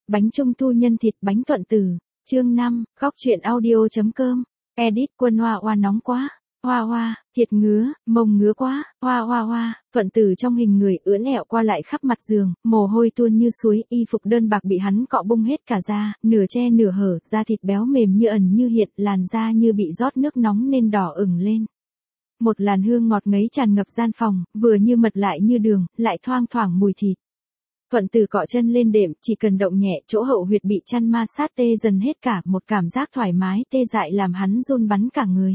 Bánh trung thu nhân thịt bánh Thuận Tử. Chương 5, góc truyện audio.com. Edit Quân Hoa Hoa nóng quá. Hoa Hoa, thiệt ngứa, mông ngứa quá. Hoa Hoa Hoa, Thuận Tử trong hình người ưỡn ẹo qua lại khắp mặt giường, mồ hôi tuôn như suối, y phục đơn bạc bị hắn cọ bung hết cả ra, nửa che nửa hở, da thịt béo mềm như ẩn như hiện, làn da như bị rót nước nóng nên đỏ ửng lên. Một làn hương ngọt ngấy tràn ngập gian phòng, vừa như mật lại như đường, lại thoang thoảng mùi thịt. Thuận Tử cọ chân lên đệm, chỉ cần động nhẹ, chỗ hậu huyệt bị chăn ma sát tê dần hết cả, một cảm giác thoải mái tê dại làm hắn run bắn cả người.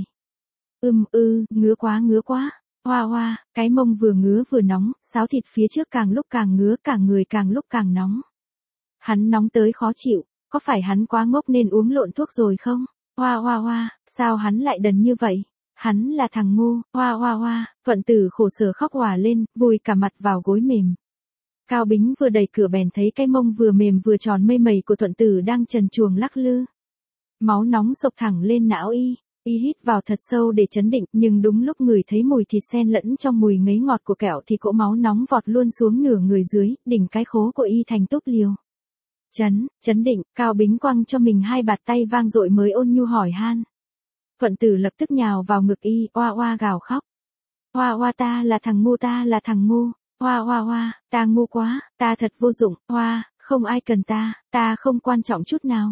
Ngứa quá. Hoa Hoa, cái mông vừa ngứa vừa nóng, xáo thịt phía trước càng lúc càng ngứa, cả người càng lúc càng nóng. Hắn nóng tới khó chịu, có phải hắn quá ngốc nên uống lộn thuốc rồi không? Hoa, sao hắn lại đần như vậy? Hắn là thằng ngu. Hoa, Thuận Tử khổ sở khóc òa lên, vùi cả mặt vào gối mềm. Cao Bính vừa đẩy cửa bèn thấy cái mông vừa mềm vừa tròn mây mẩy của Thuận Tử đang trần truồng lắc lư. Máu nóng xộc thẳng lên não y hít vào thật sâu để chấn định, nhưng đúng lúc ngửi thấy mùi thịt xen lẫn trong mùi ngấy ngọt của kẹo thì cỗ máu nóng vọt luôn xuống nửa người dưới, đỉnh cái khố của y thành túp liều. Chấn định, Cao Bính quăng cho mình hai bạt tay vang dội mới ôn nhu hỏi han. Thuận Tử lập tức nhào vào ngực y, oa gào khóc. Hoa, ta là thằng ngu. Hoa, ta ngu quá, ta thật vô dụng. Hoa, không ai cần ta không quan trọng chút nào.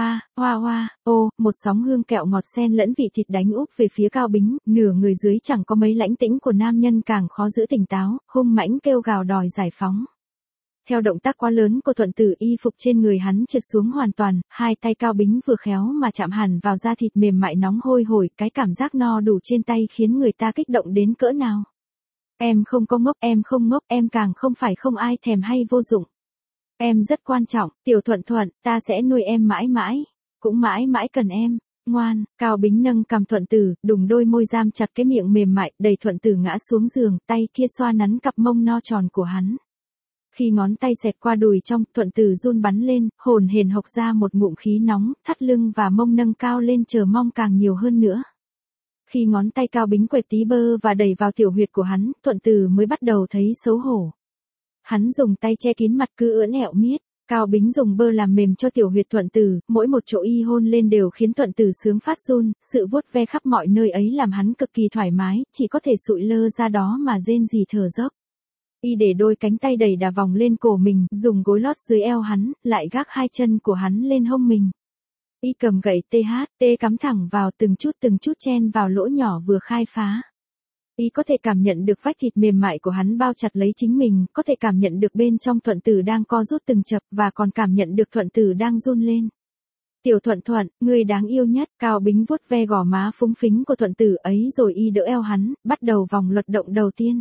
Hoa, một sóng hương kẹo ngọt xen lẫn vị thịt đánh úp về phía Cao Bính, nửa người dưới chẳng có mấy lãnh tĩnh của nam nhân càng khó giữ tỉnh táo, hung mãnh kêu gào đòi giải phóng. Theo động tác quá lớn của Thuận Tử, y phục trên người hắn trượt xuống hoàn toàn, hai tay Cao Bính vừa khéo mà chạm hẳn vào da thịt mềm mại nóng hôi hổi, cái cảm giác no đủ trên tay khiến người ta kích động đến cỡ nào. Em không có ngốc, em càng không phải không ai thèm hay vô dụng. Em rất quan trọng, Tiểu Thuận, ta sẽ nuôi em mãi mãi, cũng mãi mãi cần em, ngoan. Cao Bính nâng cằm Thuận Tử, đùng đôi môi giam chặt cái miệng mềm mại, đẩy Thuận Tử ngã xuống giường, tay kia xoa nắn cặp mông no tròn của hắn. Khi ngón tay xẹt qua đùi trong, Thuận Tử run bắn lên, hồn hển hộc ra một ngụm khí nóng, thắt lưng và mông nâng cao lên chờ mong càng nhiều hơn nữa. Khi ngón tay Cao Bính quẹt tí bơ và đẩy vào tiểu huyệt của hắn, Thuận Tử mới bắt đầu thấy xấu hổ. Hắn dùng tay che kín mặt cứ ưỡn ẹo miết. Cao Bính dùng bơ làm mềm cho tiểu huyệt Thuận Tử, mỗi một chỗ y hôn lên đều khiến Thuận Tử sướng phát run, sự vuốt ve khắp mọi nơi ấy làm hắn cực kỳ thoải mái, chỉ có thể sụi lơ ra đó mà rên rỉ thở dốc. Y để đôi cánh tay đẩy đà vòng lên cổ mình, dùng gối lót dưới eo hắn, lại gác hai chân của hắn lên hông mình. Y cầm gậy THT cắm thẳng vào từng chút chen vào lỗ nhỏ vừa khai phá. Y có thể cảm nhận được vách thịt mềm mại của hắn bao chặt lấy chính mình, có thể cảm nhận được bên trong Thuận Tử đang co rút từng chập và còn cảm nhận được Thuận Tử đang run lên. Tiểu Thuận, người đáng yêu nhất. Cao Bính vuốt ve gò má phúng phính của Thuận Tử ấy rồi y đỡ eo hắn, bắt đầu vòng luật động đầu tiên.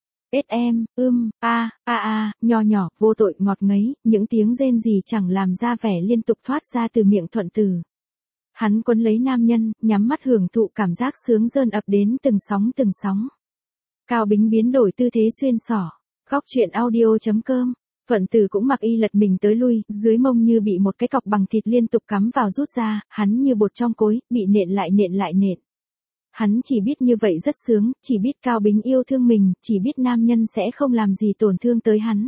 Em, nho nhỏ, vô tội ngọt ngấy, những tiếng rên rỉ chẳng làm ra vẻ liên tục thoát ra từ miệng Thuận Tử. Hắn quấn lấy nam nhân, nhắm mắt hưởng thụ cảm giác sướng dơn ập đến từng sóng. Cao Bính biến đổi tư thế xuyên xỏ. Góc truyện audio.com. Thuận Tử cũng mặc y lật mình tới lui, dưới mông như bị một cái cọc bằng thịt liên tục cắm vào rút ra, hắn như bột trong cối, bị nện lại nện. Hắn chỉ biết như vậy rất sướng, chỉ biết Cao Bính yêu thương mình, chỉ biết nam nhân sẽ không làm gì tổn thương tới hắn.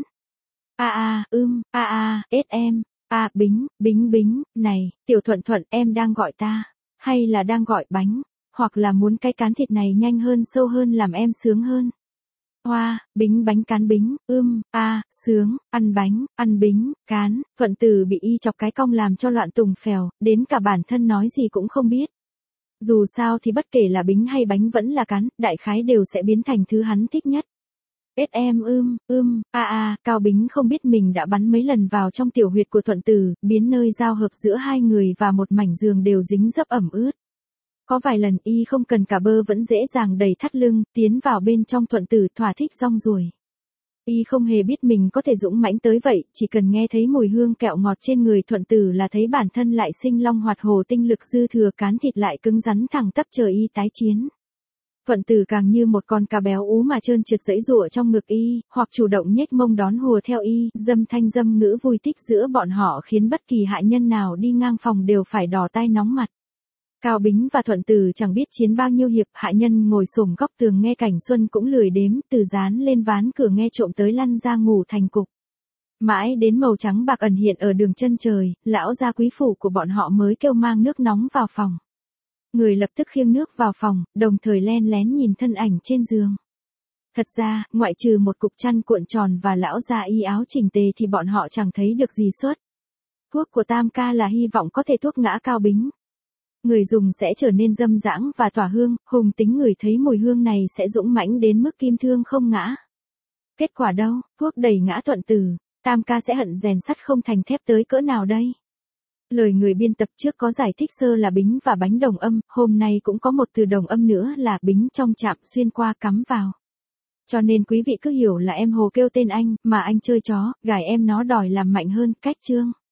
Em. Bính, này, Tiểu Thuận, em đang gọi ta, hay là đang gọi bánh, hoặc là muốn cái cán thịt này nhanh hơn sâu hơn làm em sướng hơn. Bính bánh cán bính, sướng, ăn bính, cán. Thuận Tử bị y chọc cái cong làm cho loạn tùng phèo, đến cả bản thân nói gì cũng không biết. Dù sao thì bất kể là bính hay bánh vẫn là cán, đại khái đều sẽ biến thành thứ hắn thích nhất. Cao Bính không biết mình đã bắn mấy lần vào trong tiểu huyệt của Thuận Tử, biến nơi giao hợp giữa hai người và một mảnh giường đều dính dấp ẩm ướt. Có vài lần y không cần cả bơ vẫn dễ dàng đẩy thắt lưng, tiến vào bên trong Thuận Tử thỏa thích rong ruổi. Y không hề biết mình có thể dũng mãnh tới vậy, chỉ cần nghe thấy mùi hương kẹo ngọt trên người Thuận Tử là thấy bản thân lại sinh long hoạt hổ, tinh lực dư thừa, cán thịt lại cứng rắn thẳng tắp chờ y tái chiến. Thuận Tử càng như một con cá béo ú mà trơn trượt giãy giụa trong ngực y, hoặc chủ động nhếch mông đón hùa theo y, dâm thanh dâm ngữ vui thích giữa bọn họ khiến bất kỳ hạ nhân nào đi ngang phòng đều phải đỏ tai nóng mặt. Cao Bính và Thuận Tử chẳng biết chiến bao nhiêu hiệp, hạ nhân ngồi xổm góc tường nghe cảnh xuân cũng lười đếm, từ dán lên ván cửa nghe trộm tới lăn ra ngủ thành cục. Mãi đến màu trắng bạc ẩn hiện ở đường chân trời, lão gia quý phủ của bọn họ mới kêu mang nước nóng vào phòng. Người lập tức khiêng nước vào phòng, đồng thời len lén nhìn thân ảnh trên giường. Thật ra, ngoại trừ một cục chăn cuộn tròn và lão gia y áo chỉnh tề thì bọn họ chẳng thấy được gì xuất. Thuốc của Tam ca là hy vọng có thể thuốc ngã Cao Bính. Người dùng sẽ trở nên dâm dãng và tỏa hương, hùng tính người thấy mùi hương này sẽ dũng mãnh đến mức kim thương không ngã. Kết quả đâu, thuốc đẩy ngã Thuận Tử, Tam ca sẽ hận rèn sắt không thành thép tới cỡ nào đây? Lời người biên tập trước có giải thích sơ là bính và bánh đồng âm, hôm nay cũng có một từ đồng âm nữa là bính trong chạm xuyên qua cắm vào. Cho nên quý vị cứ hiểu là em hồ kêu tên anh, mà anh chơi chó, gài em nó đòi làm mạnh hơn, cách chương.